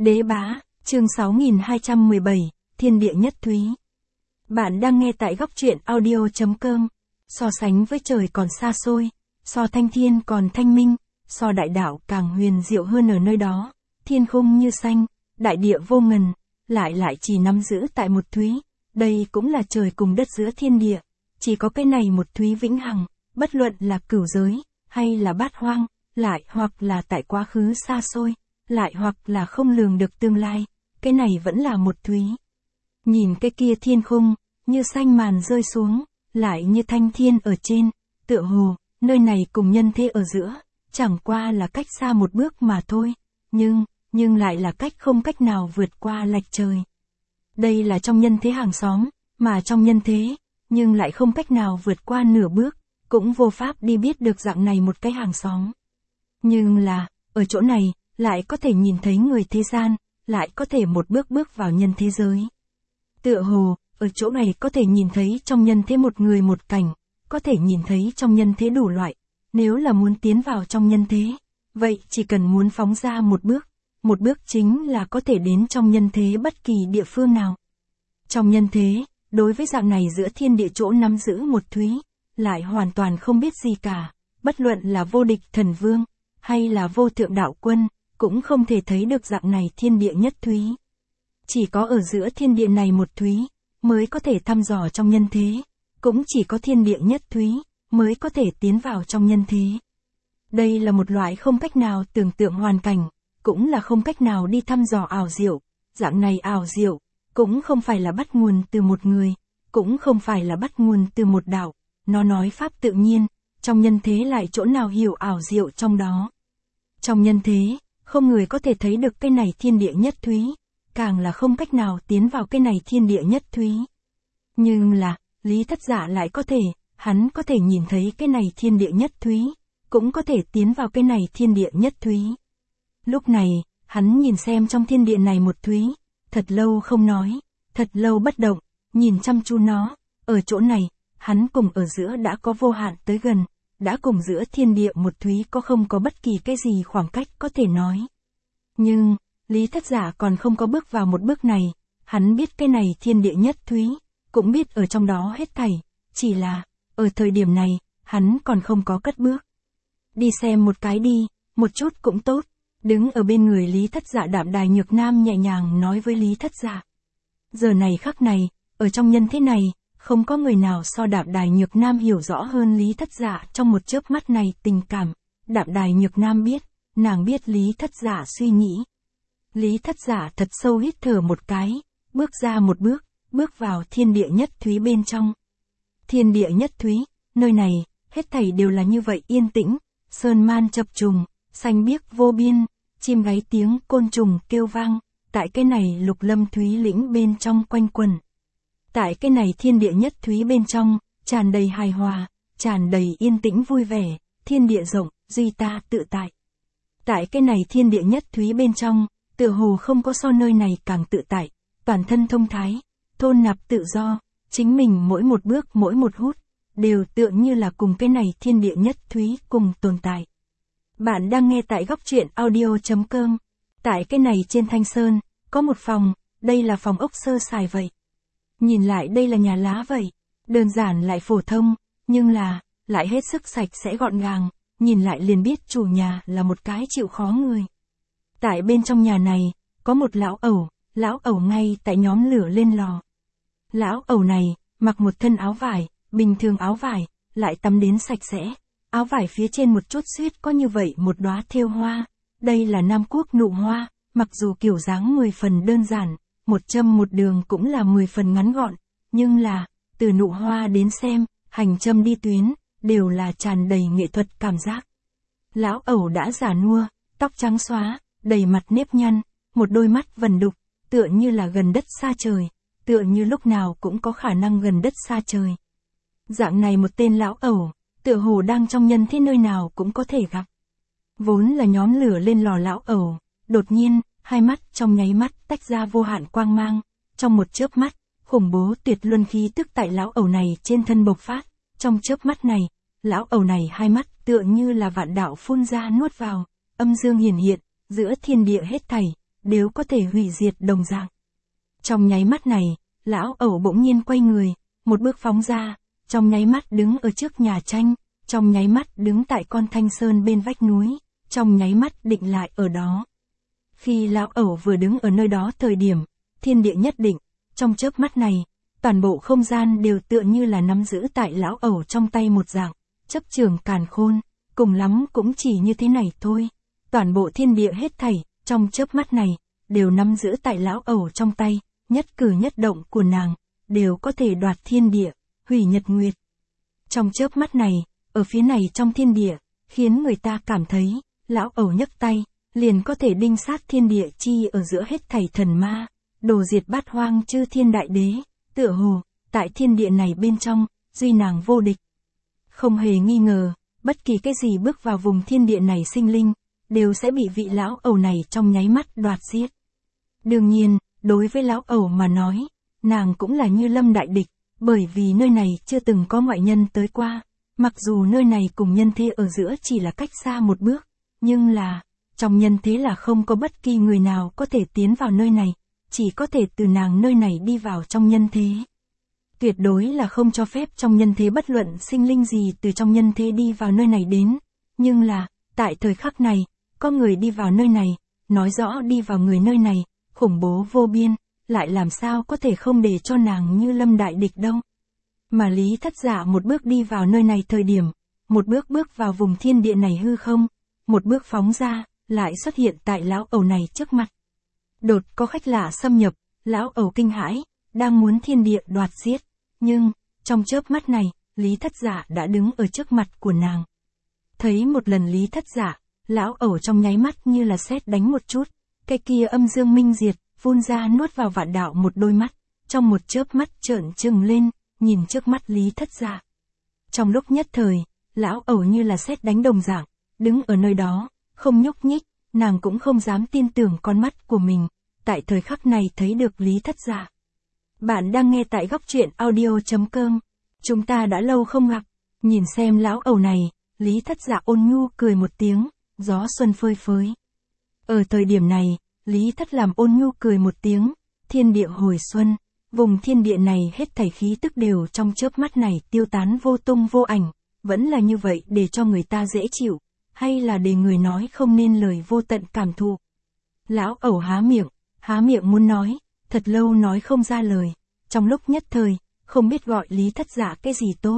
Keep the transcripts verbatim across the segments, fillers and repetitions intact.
Đế Bá, chương sáu nghìn hai trăm mười bảy, Thiên địa nhất thúy. Bạn đang nghe tại góc truyện audio chấm com. So sánh với trời còn xa xôi, so thanh thiên còn thanh minh, so đại đạo càng huyền diệu hơn ở nơi đó. Thiên khung như xanh, đại địa vô ngần, lại lại chỉ nắm giữ tại một thúy. Đây cũng là trời cùng đất giữa thiên địa. Chỉ có cái này một thúy vĩnh hằng, bất luận là cửu giới, hay là bát hoang, lại hoặc là tại quá khứ xa xôi, lại hoặc là không lường được tương lai, cái này vẫn là một thúy. Nhìn cái kia thiên khung, như xanh màn rơi xuống, lại như thanh thiên ở trên, tựa hồ, nơi này cùng nhân thế ở giữa, chẳng qua là cách xa một bước mà thôi, nhưng, nhưng lại là cách không cách nào vượt qua lệch trời. Đây là trong nhân thế hàng xóm, mà trong nhân thế, nhưng lại không cách nào vượt qua nửa bước, cũng vô pháp đi biết được dạng này một cái hàng xóm. Nhưng là, ở chỗ này, lại có thể nhìn thấy người thế gian, lại có thể một bước bước vào nhân thế giới. Tựa hồ, ở chỗ này có thể nhìn thấy trong nhân thế một người một cảnh, có thể nhìn thấy trong nhân thế đủ loại, nếu là muốn tiến vào trong nhân thế, vậy chỉ cần muốn phóng ra một bước, một bước chính là có thể đến trong nhân thế bất kỳ địa phương nào. Trong nhân thế, đối với dạng này giữa thiên địa chỗ nắm giữ một thúy, lại hoàn toàn không biết gì cả, bất luận là vô địch thần vương, hay là vô thượng đạo quân, cũng không thể thấy được dạng này thiên địa nhất thúy. Chỉ có ở giữa thiên địa này một thúy, mới có thể thăm dò trong nhân thế, cũng chỉ có thiên địa nhất thúy, mới có thể tiến vào trong nhân thế. Đây là một loại không cách nào tưởng tượng hoàn cảnh, cũng là không cách nào đi thăm dò ảo diệu, dạng này ảo diệu, cũng không phải là bắt nguồn từ một người, cũng không phải là bắt nguồn từ một đạo, nó nói pháp tự nhiên, trong nhân thế lại chỗ nào hiểu ảo diệu trong đó. Trong nhân thế, không người có thể thấy được cái này thiên địa nhất thúy, càng là không cách nào tiến vào cái này thiên địa nhất thúy. Nhưng là, Lý Thất Giả lại có thể, hắn có thể nhìn thấy cái này thiên địa nhất thúy, cũng có thể tiến vào cái này thiên địa nhất thúy. Lúc này, hắn nhìn xem trong thiên địa này một thúy, thật lâu không nói, thật lâu bất động, nhìn chăm chú nó, ở chỗ này, hắn cùng ở giữa đã có vô hạn tới gần, đã cùng giữa thiên địa một thúy có không có bất kỳ cái gì khoảng cách có thể nói. Nhưng, Lý Thất Giả còn không có bước vào một bước này, hắn biết cái này thiên địa nhất thúy, cũng biết ở trong đó hết thảy, chỉ là, ở thời điểm này, hắn còn không có cất bước. Đi xem một cái đi, một chút cũng tốt, đứng ở bên người Lý Thất Giả Đạm Đài Nhược Nam nhẹ nhàng nói với Lý Thất Giả. Giờ này khắc này, ở trong nhân thế này, không có người nào so Đạm Đài Nhược Nam hiểu rõ hơn Lý Thất Giả trong một chớp mắt này tình cảm. Đạm Đài Nhược Nam biết, nàng biết Lý Thất Giả suy nghĩ. Lý Thất Giả thật sâu hít thở một cái, bước ra một bước, bước vào thiên địa nhất thúy bên trong. Thiên địa nhất thúy, nơi này, hết thảy đều là như vậy yên tĩnh, sơn man chập trùng, xanh biếc vô biên, chim gáy tiếng côn trùng kêu vang, tại cái này lục lâm thúy lĩnh bên trong quanh quẩn. Tại cái này thiên địa nhất thúy bên trong, tràn đầy hài hòa, tràn đầy yên tĩnh vui vẻ, thiên địa rộng, duy ta tự tại. Tại cái này thiên địa nhất thúy bên trong, tựa hồ không có so nơi này càng tự tại, toàn thân thông thái, thôn nạp tự do, chính mình mỗi một bước mỗi một hút, đều tựa như là cùng cái này thiên địa nhất thúy cùng tồn tại. Bạn đang nghe tại góc truyện audio chấm com. Tại cái này trên Thanh Sơn, có một phòng, đây là phòng ốc sơ sài vậy. Nhìn lại đây là nhà lá vậy, đơn giản lại phổ thông, nhưng là, lại hết sức sạch sẽ gọn gàng, nhìn lại liền biết chủ nhà là một cái chịu khó người. Tại bên trong nhà này, có một lão ẩu, lão ẩu ngay tại nhóm lửa lên lò. Lão ẩu này, mặc một thân áo vải, bình thường áo vải, lại tắm đến sạch sẽ, áo vải phía trên một chút suýt có như vậy một đóa thêu hoa, đây là Nam Quốc nụ hoa, mặc dù kiểu dáng mười phần đơn giản, một châm một đường cũng là mười phần ngắn gọn, nhưng là, từ nụ hoa đến xem, hành châm đi tuyến, đều là tràn đầy nghệ thuật cảm giác. Lão ẩu đã già nua, tóc trắng xóa, đầy mặt nếp nhăn, một đôi mắt vần đục, tựa như là gần đất xa trời, tựa như lúc nào cũng có khả năng gần đất xa trời. Dạng này một tên lão ẩu, tựa hồ đang trong nhân thế nơi nào cũng có thể gặp. Vốn là nhóm lửa lên lò lão ẩu, đột nhiên, hai mắt trong nháy mắt tách ra vô hạn quang mang, trong một chớp mắt, khủng bố tuyệt luân khí tức tại lão ẩu này trên thân bộc phát, trong chớp mắt này, lão ẩu này hai mắt tựa như là vạn đạo phun ra nuốt vào, âm dương hiển hiện, giữa thiên địa hết thảy, đều có thể hủy diệt đồng dạng. Trong nháy mắt này, lão ẩu bỗng nhiên quay người, một bước phóng ra, trong nháy mắt đứng ở trước nhà tranh, trong nháy mắt đứng tại con thanh sơn bên vách núi, trong nháy mắt định lại ở đó. Khi lão ẩu vừa đứng ở nơi đó thời điểm, thiên địa nhất định, trong chớp mắt này, toàn bộ không gian đều tựa như là nắm giữ tại lão ẩu trong tay một dạng, chấp trường càn khôn, cùng lắm cũng chỉ như thế này thôi. Toàn bộ thiên địa hết thảy, trong chớp mắt này, đều nắm giữ tại lão ẩu trong tay, nhất cử nhất động của nàng, đều có thể đoạt thiên địa, hủy nhật nguyệt. Trong chớp mắt này, ở phía này trong thiên địa, khiến người ta cảm thấy, lão ẩu nhấc tay, liền có thể đinh sát thiên địa chi ở giữa hết thảy thần ma, đồ diệt bát hoang chư thiên đại đế, tựa hồ, tại thiên địa này bên trong, duy nàng vô địch. Không hề nghi ngờ, bất kỳ cái gì bước vào vùng thiên địa này sinh linh, đều sẽ bị vị lão ẩu này trong nháy mắt đoạt giết. Đương nhiên, đối với lão ẩu mà nói, nàng cũng là như lâm đại địch, bởi vì nơi này chưa từng có ngoại nhân tới qua, mặc dù nơi này cùng nhân thế ở giữa chỉ là cách xa một bước, nhưng là, trong nhân thế là không có bất kỳ người nào có thể tiến vào nơi này, chỉ có thể từ nàng nơi này đi vào trong nhân thế. Tuyệt đối là không cho phép trong nhân thế bất luận sinh linh gì từ trong nhân thế đi vào nơi này đến, nhưng là, tại thời khắc này, có người đi vào nơi này, nói rõ đi vào người nơi này, khủng bố vô biên, lại làm sao có thể không để cho nàng như lâm đại địch đâu. Mà Lý Thất Dạ một bước đi vào nơi này thời điểm, một bước bước vào vùng thiên địa này hư không, một bước phóng ra, lại xuất hiện tại lão ẩu này trước mặt. Đột có khách lạ xâm nhập, lão ẩu kinh hãi, đang muốn thiên địa đoạt giết, nhưng, trong chớp mắt này, Lý Thất Dạ đã đứng ở trước mặt của nàng. Thấy một lần Lý Thất Dạ, lão ẩu trong nháy mắt như là sét đánh một chút, cái kia âm dương minh diệt, phun ra nuốt vào vạn đạo một đôi mắt, trong một chớp mắt trợn trừng lên, nhìn trước mắt Lý Thất Dạ. Trong lúc nhất thời, lão ẩu như là sét đánh đồng dạng, đứng ở nơi đó, không nhúc nhích, nàng cũng không dám tin tưởng con mắt của mình, tại thời khắc này thấy được Lý Thất Dạ. Bạn đang nghe tại góc truyện audio chấm com. Chúng ta đã lâu không gặp, nhìn xem lão ẩu này, Lý Thất Dạ ôn nhu cười một tiếng, gió xuân phơi phới. Ở thời điểm này, Lý Thất làm ôn nhu cười một tiếng, thiên địa hồi xuân, vùng thiên địa này hết thảy khí tức đều trong chớp mắt này tiêu tán vô tung vô ảnh, vẫn là như vậy để cho người ta dễ chịu, hay là để người nói không nên lời vô tận cảm thụ. Lão ẩu há miệng, há miệng muốn nói, thật lâu nói không ra lời, trong lúc nhất thời, không biết gọi Lý Thất Dạ cái gì tốt.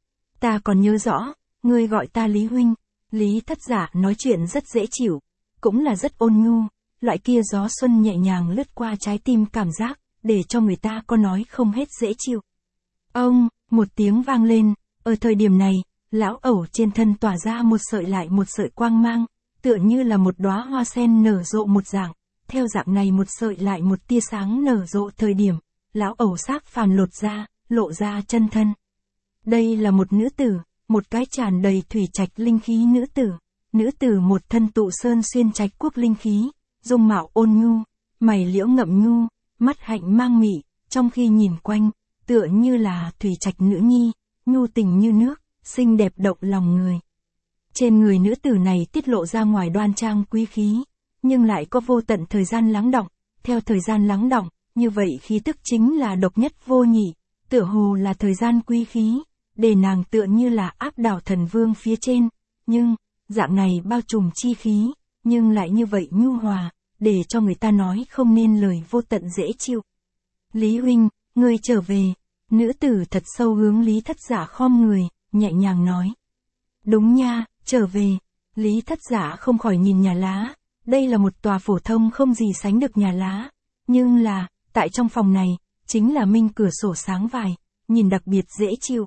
Ta còn nhớ rõ, ngươi gọi ta Lý huynh. Lý Thất Dạ nói chuyện rất dễ chịu, cũng là rất ôn nhu, loại kia gió xuân nhẹ nhàng lướt qua trái tim cảm giác, để cho người ta có nói không hết dễ chịu. Ông, một tiếng vang lên, ở thời điểm này, lão ẩu trên thân tỏa ra một sợi lại một sợi quang mang, tựa như là một đóa hoa sen nở rộ một dạng, theo dạng này một sợi lại một tia sáng nở rộ thời điểm, lão ẩu xác phàm lột ra, lộ ra chân thân. Đây là một nữ tử, một cái tràn đầy thủy trạch linh khí nữ tử, nữ tử một thân tụ sơn xuyên trạch quốc linh khí, dung mạo ôn nhu, mày liễu ngậm nhu, mắt hạnh mang mị, trong khi nhìn quanh, tựa như là thủy trạch nữ nhi, nhu tình như nước, xinh đẹp động lòng người. Trên người nữ tử này tiết lộ ra ngoài đoan trang quý khí, nhưng lại có vô tận thời gian lắng đọng, theo thời gian lắng đọng, như vậy khí tức chính là độc nhất vô nhị, tựa hồ là thời gian quý khí, để nàng tựa như là áp đảo thần vương phía trên, nhưng, dạng này bao trùm chi khí, nhưng lại như vậy nhu hòa, để cho người ta nói không nên lời vô tận dễ chịu. Lý huynh, ngươi trở về, nữ tử thật sâu hướng Lý Thất Dạ khom người, nhẹ nhàng nói. Đúng nha, trở về, Lý Thất Dạ không khỏi nhìn nhà lá, đây là một tòa phổ thông không gì sánh được nhà lá, nhưng là, tại trong phòng này, chính là minh cửa sổ sáng vài, nhìn đặc biệt dễ chịu.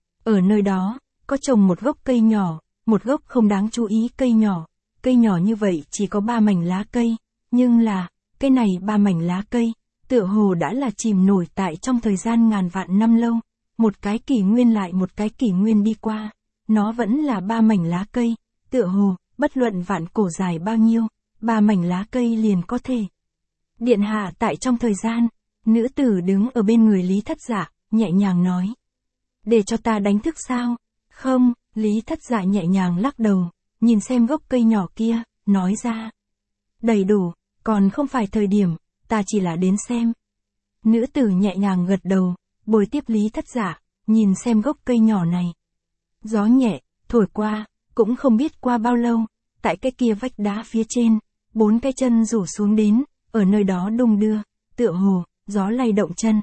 Ở nơi đó, có trồng một gốc cây nhỏ, một gốc không đáng chú ý cây nhỏ, cây nhỏ như vậy chỉ có ba mảnh lá cây, nhưng là, cây này ba mảnh lá cây, tựa hồ đã là chìm nổi tại trong thời gian ngàn vạn năm lâu, một cái kỷ nguyên lại một cái kỷ nguyên đi qua, nó vẫn là ba mảnh lá cây, tựa hồ, bất luận vạn cổ dài bao nhiêu, ba mảnh lá cây liền có thể. Điện hạ tại trong thời gian, nữ tử đứng ở bên người Lý Thất Dạ, nhẹ nhàng nói. Để cho ta đánh thức sao? Không, Lý Thất Dạ nhẹ nhàng lắc đầu, nhìn xem gốc cây nhỏ kia, nói ra. Đầy đủ, còn không phải thời điểm, ta chỉ là đến xem. Nữ tử nhẹ nhàng gật đầu, bồi tiếp Lý Thất Dạ, nhìn xem gốc cây nhỏ này. Gió nhẹ, thổi qua, cũng không biết qua bao lâu, tại cái kia vách đá phía trên, bốn cái chân rủ xuống đến, ở nơi đó đung đưa, tựa hồ, gió lay động chân.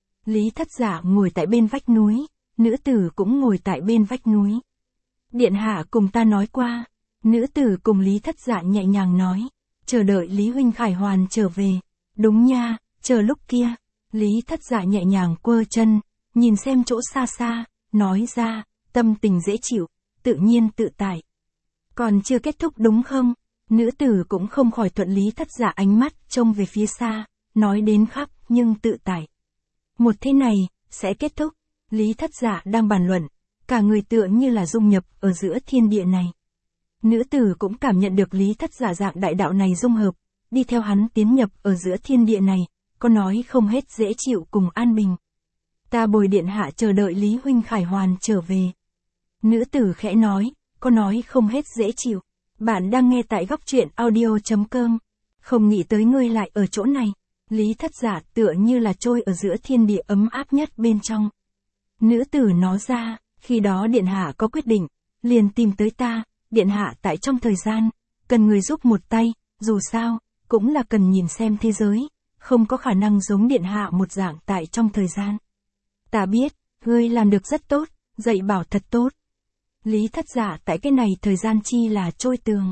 Lý Thất Dạ ngồi tại bên vách núi, nữ tử cũng ngồi tại bên vách núi. Điện hạ cùng ta nói qua, nữ tử cùng Lý Thất Dạ nhẹ nhàng nói, chờ đợi Lý huynh khải hoàn trở về. Đúng nha, chờ lúc kia. Lý Thất Dạ nhẹ nhàng quơ chân, nhìn xem chỗ xa xa, nói ra, tâm tình dễ chịu, tự nhiên tự tại. Còn chưa kết thúc đúng không? Nữ tử cũng không khỏi thuận Lý Thất Dạ ánh mắt trông về phía xa, nói đến khắc nhưng tự tại. Một thế này, sẽ kết thúc. Lý Thất Dạ đang bàn luận, cả người tựa như là dung nhập ở giữa thiên địa này. Nữ tử cũng cảm nhận được Lý Thất Dạ dạng đại đạo này dung hợp, đi theo hắn tiến nhập ở giữa thiên địa này, có nói không hết dễ chịu cùng an bình. Ta bồi điện hạ chờ đợi Lý huynh khải hoàn trở về. Nữ tử khẽ nói, có nói không hết dễ chịu. Bạn đang nghe tại góc truyện audio.com. Không nghĩ tới ngươi lại ở chỗ này. Lý Thất Dạ tựa như là trôi ở giữa thiên địa ấm áp nhất bên trong. Nữ tử nói ra, khi đó điện hạ có quyết định, liền tìm tới ta, điện hạ tại trong thời gian, cần người giúp một tay, dù sao, cũng là cần nhìn xem thế giới, không có khả năng giống điện hạ một dạng tại trong thời gian. Ta biết, ngươi làm được rất tốt, dạy bảo thật tốt. Lý Thất Dạ tại cái này thời gian chi là trôi tường.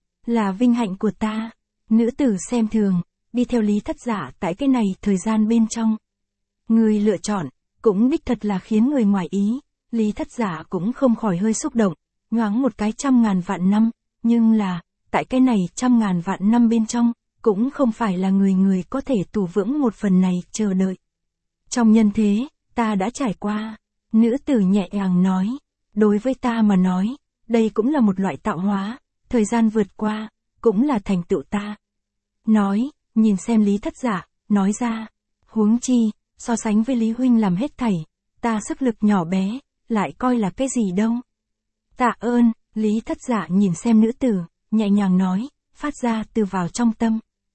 Là vinh hạnh của ta. Nữ tử xem thường, đi theo Lý Thất Dạ tại cái này thời gian bên trong. Người lựa chọn, cũng đích thật là khiến người ngoài ý. Lý Thất Dạ cũng không khỏi hơi xúc động, nhoáng một cái trăm ngàn vạn năm, nhưng là, tại cái này trăm ngàn vạn năm bên trong, cũng không phải là người người có thể tù vững một phần này chờ đợi. Trong nhân thế, ta đã trải qua. Nữ tử nhẹ nhàng nói, đối với ta mà nói, đây cũng là một loại tạo hóa, thời gian vượt qua, cũng là thành tựu ta. Nói, nhìn xem Lý Thất Dạ, nói ra, huống chi, so sánh với Lý huynh làm hết thảy, ta sức lực nhỏ bé, lại coi là cái gì đâu. Tạ ơn, Lý Thất Dạ nhìn xem nữ tử, nhẹ nhàng nói, phát ra từ vào trong tâm.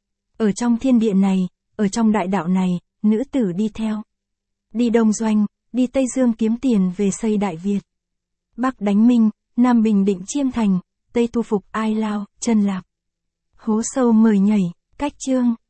Ở trong thiên địa này, ở trong đại đạo này, nữ tử đi theo. Đi Đông Doanh, đi Tây Dương kiếm tiền về xây Đại Việt. Bắc đánh Minh, Nam bình định Chiêm Thành, Tây tu phục Ai Lao, chân Lạp. Hố sâu mời nhảy, cách chương.